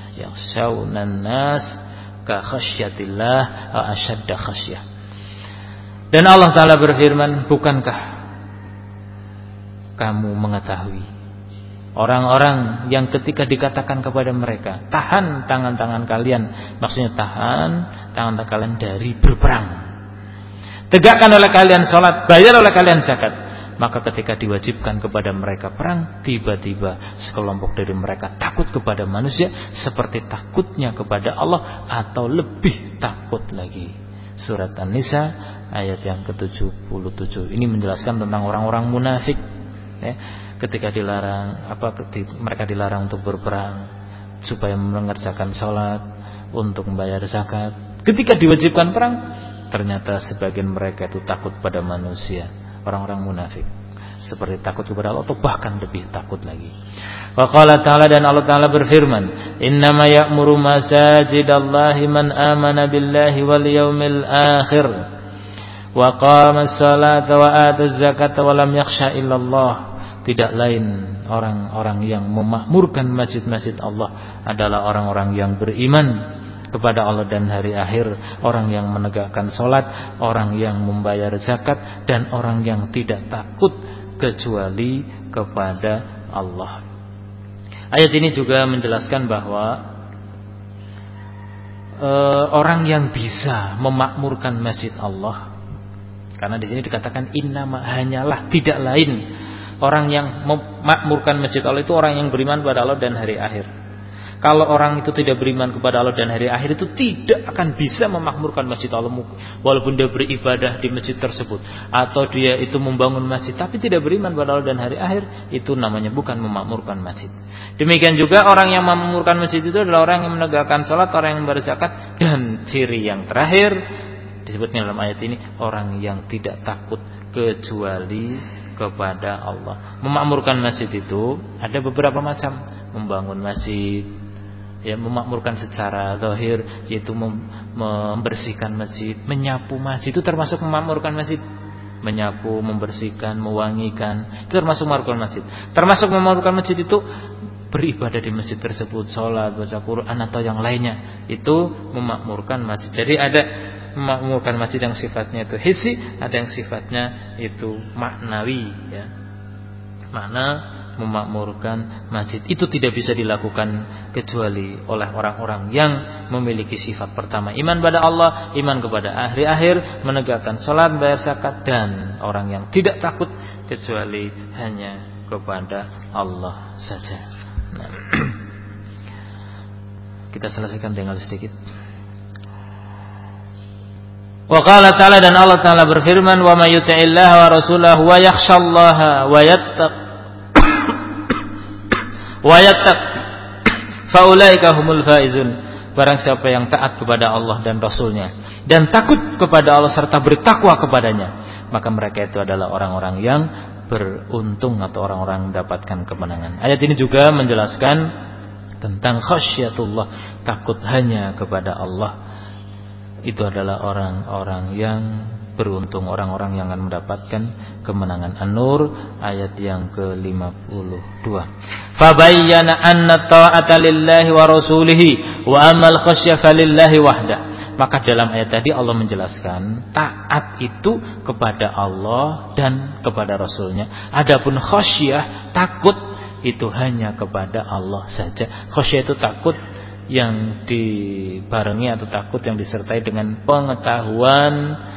nas ka khasyatillah wa ashadda khasyah. Dan Allah Ta'ala berfirman, bukankah kamu mengetahui orang-orang yang ketika dikatakan kepada mereka, tahan tangan-tangan kalian, maksudnya tahan tangan kalian dari berperang, tegakkan oleh kalian salat, bayar oleh kalian zakat, maka ketika diwajibkan kepada mereka perang, tiba-tiba sekelompok dari mereka takut kepada manusia seperti takutnya kepada Allah atau lebih takut lagi. Surat An-Nisa ayat yang ke-77 ini menjelaskan tentang orang-orang munafik, ya. Ketika dilarang, mereka dilarang untuk berperang, supaya mengerjakan salat, untuk membayar zakat. Ketika diwajibkan perang, ternyata sebagian mereka itu takut pada manusia, orang-orang munafik, seperti takut kepada Allah atau bahkan lebih takut lagi. Wa qala ta'ala, dan Allah Ta'ala berfirman, innama ya'muru masajidallahi man amana billahi wal yawmil akhir wa qama as-salata wa ata az-zakata wa lam yakhsha illallah. Tidak lain orang-orang yang memakmurkan masjid-masjid Allah adalah orang-orang yang beriman kepada Allah dan hari akhir, orang yang menegakkan salat, orang yang membayar zakat, dan orang yang tidak takut kecuali kepada Allah. Ayat ini juga menjelaskan bahwa orang yang bisa memakmurkan masjid Allah, karena di sini dikatakan innama, hanyalah, tidak lain, orang yang memakmurkan masjid Allah itu orang yang beriman kepada Allah dan hari akhir. Kalau orang itu tidak beriman kepada Allah dan hari akhir, itu tidak akan bisa memakmurkan masjid Allah, walaupun dia beribadah di masjid tersebut, atau dia itu membangun masjid tapi tidak beriman kepada Allah dan hari akhir, itu namanya bukan memakmurkan masjid. Demikian juga orang yang memakmurkan masjid itu adalah orang yang menegakkan salat, orang yang membayar zakat, dan ciri yang terakhir disebutnya dalam ayat ini, orang yang tidak takut kecuali kepada Allah. Memakmurkan masjid itu ada beberapa macam. Membangun masjid, ya, memakmurkan secara zahir, yaitu membersihkan masjid, menyapu masjid, itu termasuk memakmurkan masjid. Menyapu, membersihkan, mewangikan, itu termasuk memakmurkan masjid. Termasuk memakmurkan masjid itu beribadah di masjid tersebut, sholat, baca Quran atau yang lainnya, itu memakmurkan masjid. Jadi ada memakmurkan masjid yang sifatnya itu hissi, ada yang sifatnya itu maknawi, ya. Makna memakmurkan masjid itu tidak bisa dilakukan kecuali oleh orang-orang yang memiliki sifat pertama, iman pada Allah, iman kepada hari akhir, menegakkan salat, bayar zakat, dan orang yang tidak takut kecuali hanya kepada Allah saja. Nah, kita selesaikan tinggal sedikit. Wa qala ta'ala, dan Allah Ta'ala berfirman, wa may yuti'illaha wa rasulahu wa yakhshallaha wa yattaq fa ulaika humul faizun. Barang siapa yang taat kepada Allah dan Rasulnya dan takut kepada Allah serta bertakwa kepadanya, maka mereka itu adalah orang-orang yang beruntung atau orang-orang mendapatkan kemenangan. Ayat ini juga menjelaskan tentang khasyatullah, takut hanya kepada Allah, itu adalah orang-orang yang beruntung, orang-orang yang akan mendapatkan kemenangan. An-Nur ayat yang ke-52. Fabayyana anna ta'ata lillahi wa rasulihi wa amal khasyah falillahi wahdah. Maka dalam ayat tadi Allah menjelaskan taat itu kepada Allah dan kepada Rasulnya. Adapun khasyah, takut, itu hanya kepada Allah saja. Khasyah itu takut yang dibarengi atau takut yang disertai dengan pengetahuan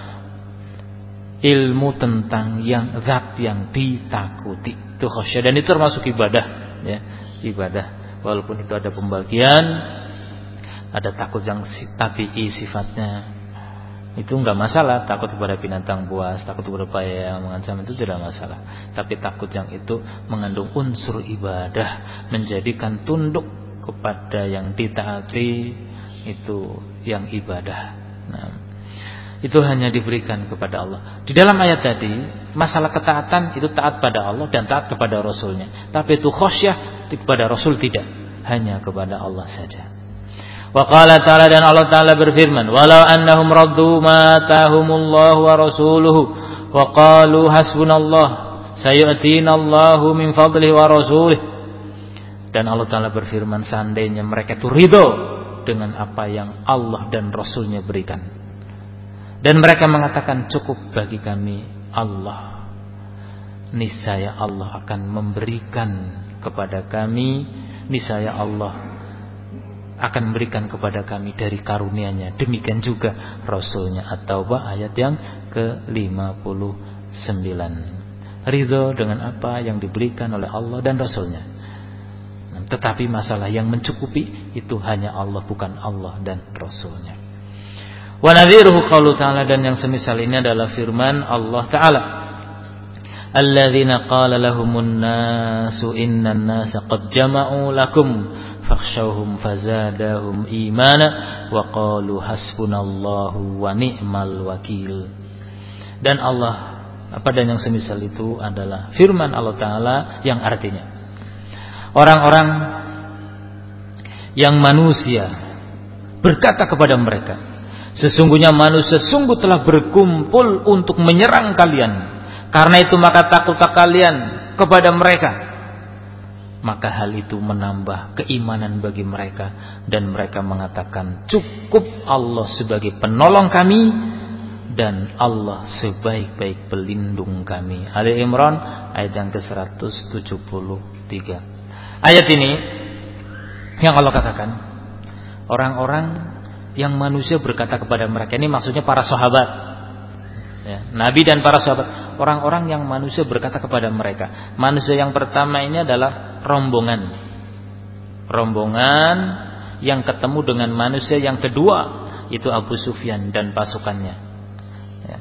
ilmu tentang yang zat yang ditakuti. Itu khasyah, dan itu termasuk ibadah, ya, ibadah. Walaupun itu ada pembagian, ada takut yang tabi'i sifatnya, itu enggak masalah. Takut kepada binatang buas, takut kepada upaya yang mengancam, itu tidak masalah. Tapi takut yang itu mengandung unsur ibadah, menjadikan tunduk kepada yang ditaati, itu yang ibadah. Nah, itu hanya diberikan kepada Allah. Di dalam ayat tadi, masalah ketaatan itu taat pada Allah dan taat kepada Rasulnya. Tapi itu khasyah kepada Rasul tidak, hanya kepada Allah saja. Wa qala ta'ala, dan Allah Ta'ala berfirman, walau annahum raddu ma atahumullahu wa rasuluhu wa qalu hasbunallah sayu'tinallahu min fadlihi wa rasulih. Dan Allah Ta'ala berfirman, seandainya mereka itu ridho dengan apa yang Allah dan Rasulnya berikan, dan mereka mengatakan cukup bagi kami Allah, niscaya Allah akan memberikan kepada kami, niscaya Allah akan memberikan kepada kami dari karunia-Nya. Demikian juga Rasulnya. At-Taubah ayat yang ke-59. Ridho dengan apa yang diberikan oleh Allah dan Rasulnya. Tetapi masalah yang mencukupi itu hanya Allah, bukan Allah dan Rasulnya. Wa nadhiruhu qaulu ta'ala, dan yang semisal ini adalah firman Allah Ta'ala, alladzina qala lahumun nasu innan nasa qad jama'u lakum fakhshawhum fazadahum imana wa qalu hasbunallahu wa ni'mal wakil. Dan Allah, dan yang semisal itu adalah firman Allah Ta'ala yang artinya, orang-orang yang manusia berkata kepada mereka, sesungguhnya manusia sungguh telah berkumpul untuk menyerang kalian, karena itu maka takutlah kalian kepada mereka. Maka hal itu menambah keimanan bagi mereka, dan mereka mengatakan cukup Allah sebagai penolong kami, dan Allah sebaik-baik pelindung kami. Ali Imran ayat yang ke-173. Ayat ini yang Allah katakan, orang-orang yang manusia berkata kepada mereka, ini maksudnya para sahabat, ya, Nabi dan para sahabat. Orang-orang yang manusia berkata kepada mereka. Manusia yang pertama ini adalah rombongan yang ketemu dengan manusia yang kedua, itu Abu Sufyan dan pasukannya, ya.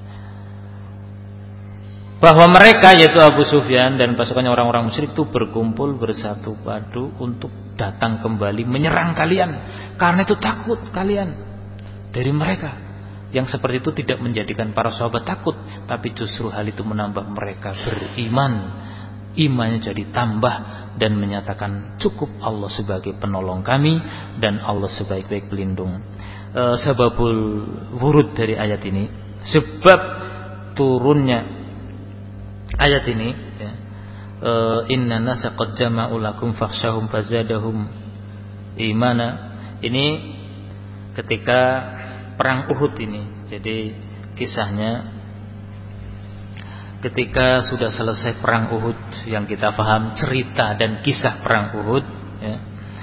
Bahwa mereka, yaitu Abu Sufyan dan pasukannya orang-orang musyrik itu berkumpul bersatu padu untuk datang kembali menyerang kalian, karena itu takut kalian dari mereka. Yang seperti itu tidak menjadikan para sahabat takut, tapi justru hal itu menambah mereka beriman. Imannya jadi tambah dan menyatakan cukup Allah sebagai penolong kami, dan Allah sebaik-baik pelindung. Sebabul wurud dari ayat ini, sebab turunnya ayat ini, ya, inna nasa qad jama'u lakum fakhshahum fazadahum imana. Ini ketika perang Uhud ini. Jadi kisahnya ketika sudah selesai perang Uhud, yang kita paham cerita dan kisah perang Uhud, ya,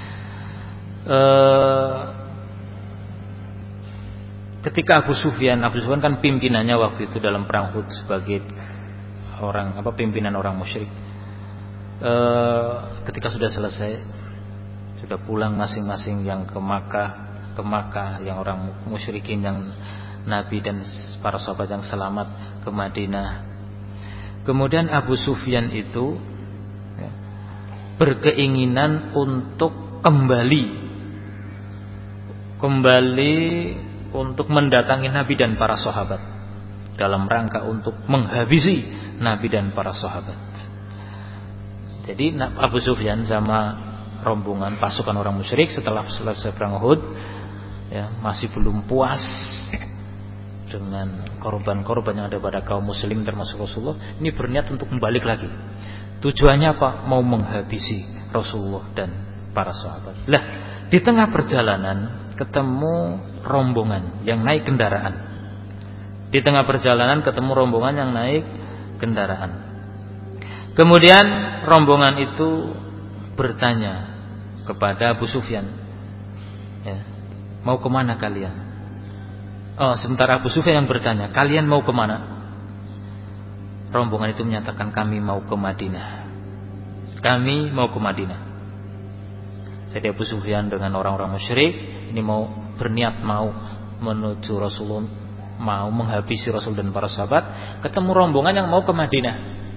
ketika Abu Sufyan kan pimpinannya waktu itu dalam perang Uhud sebagai pimpinan orang musyrik. Ketika sudah selesai, sudah pulang masing-masing, yang ke Makkah, yang orang musyrikin, yang Nabi dan para sahabat yang selamat ke Madinah. Kemudian Abu Sufyan itu, ya, berkeinginan untuk kembali untuk mendatangi Nabi dan para sahabat, dalam rangka untuk menghabisi Nabi dan para sahabat. Jadi Abu Sufyan sama rombongan pasukan orang musyrik setelah selesai perang Uhud, ya, masih belum puas dengan korban-korban yang ada pada kaum muslim termasuk Rasulullah. Ini berniat untuk membalik lagi. Tujuannya apa? Mau menghabisi Rasulullah dan para sahabat. Lah, di tengah perjalanan ketemu rombongan yang naik kendaraan. Di tengah perjalanan ketemu rombongan yang naik kendaraan. Kemudian rombongan itu bertanya kepada Abu Sufyan, ya, mau kemana kalian? Sementara Abu Sufyan yang bertanya, kalian mau kemana? Rombongan itu menyatakan, kami mau ke Madinah. Kami mau ke Madinah. Jadi Abu Sufyan dengan orang-orang musyrik ini mau berniat mau menuju Rasulullah, mau menghabisi Rasul dan para sahabat. Ketemu rombongan yang mau ke Madinah.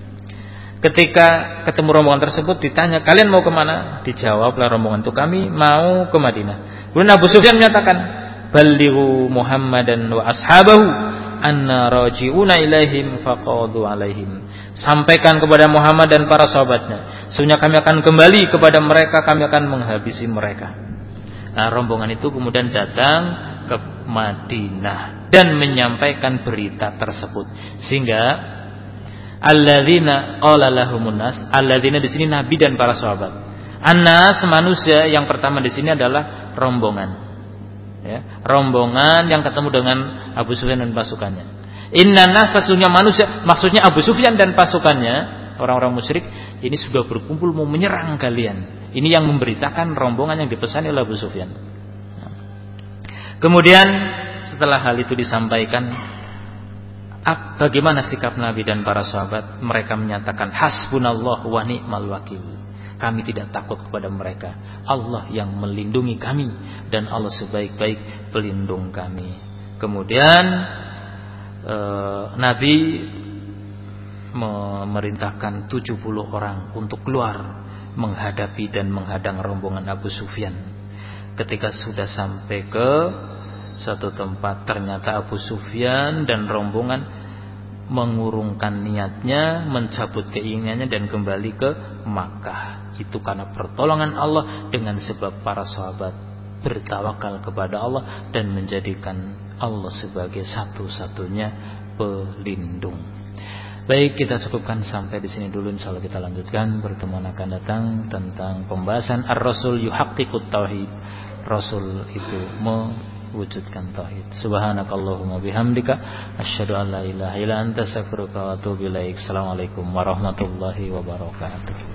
Ketika ketemu rombongan tersebut ditanya, kalian mau kemana? Dijawablah rombongan itu, kami mau ke Madinah. Kemudian Abu Sufyan menyatakan, balighu Muhammadan wa ashabahu anna raji'una ilaihim faqadu alaihim. Sampaikan kepada Muhammad dan para sahabatnya, sesungguhnya kami akan kembali kepada mereka, kami akan menghabisi mereka. Nah, rombongan itu kemudian datang ke Madinah dan menyampaikan berita tersebut. Sehingga alladzina qala lahumun nas, alladzina di sini nabi dan para sahabat. Annas manusia, yang pertama di sini adalah rombongan. Ya, rombongan yang ketemu dengan Abu Sufyan dan pasukannya. Innanas, sesungguhnya manusia, maksudnya Abu Sufyan dan pasukannya, orang-orang musyrik ini sudah berkumpul mau menyerang kalian. Ini yang memberitakan rombongan yang dipesani oleh Abu Sufyan. Kemudian setelah hal itu disampaikan, bagaimana sikap Nabi dan para sahabat? Mereka menyatakan, hasbunallah wa ni'mal wakil. Kami tidak takut kepada mereka. Allah yang melindungi kami dan Allah sebaik-baik pelindung kami. Kemudian Nabi memerintahkan 70 orang untuk keluar menghadapi dan menghadang rombongan Abu Sufyan. Ketika sudah sampai ke satu tempat, ternyata Abu Sufyan dan rombongan mengurungkan niatnya, mencabut keinginannya dan kembali ke Makkah. Itu karena pertolongan Allah, dengan sebab para sahabat bertawakal kepada Allah dan menjadikan Allah sebagai satu-satunya pelindung. Baik, kita cukupkan sampai di sini dulu. Insyaallah kita lanjutkan pertemuan akan datang tentang pembahasan Ar-Rasul yuhaqqiqut tauhid. Rasul itu mewujudkan tauhid. Subhanakallahumma bihamdika asyhadu an la ilaha illa anta astaghfiruka wa atubu ilaik. Assalamualaikum warahmatullahi wabarakatuh.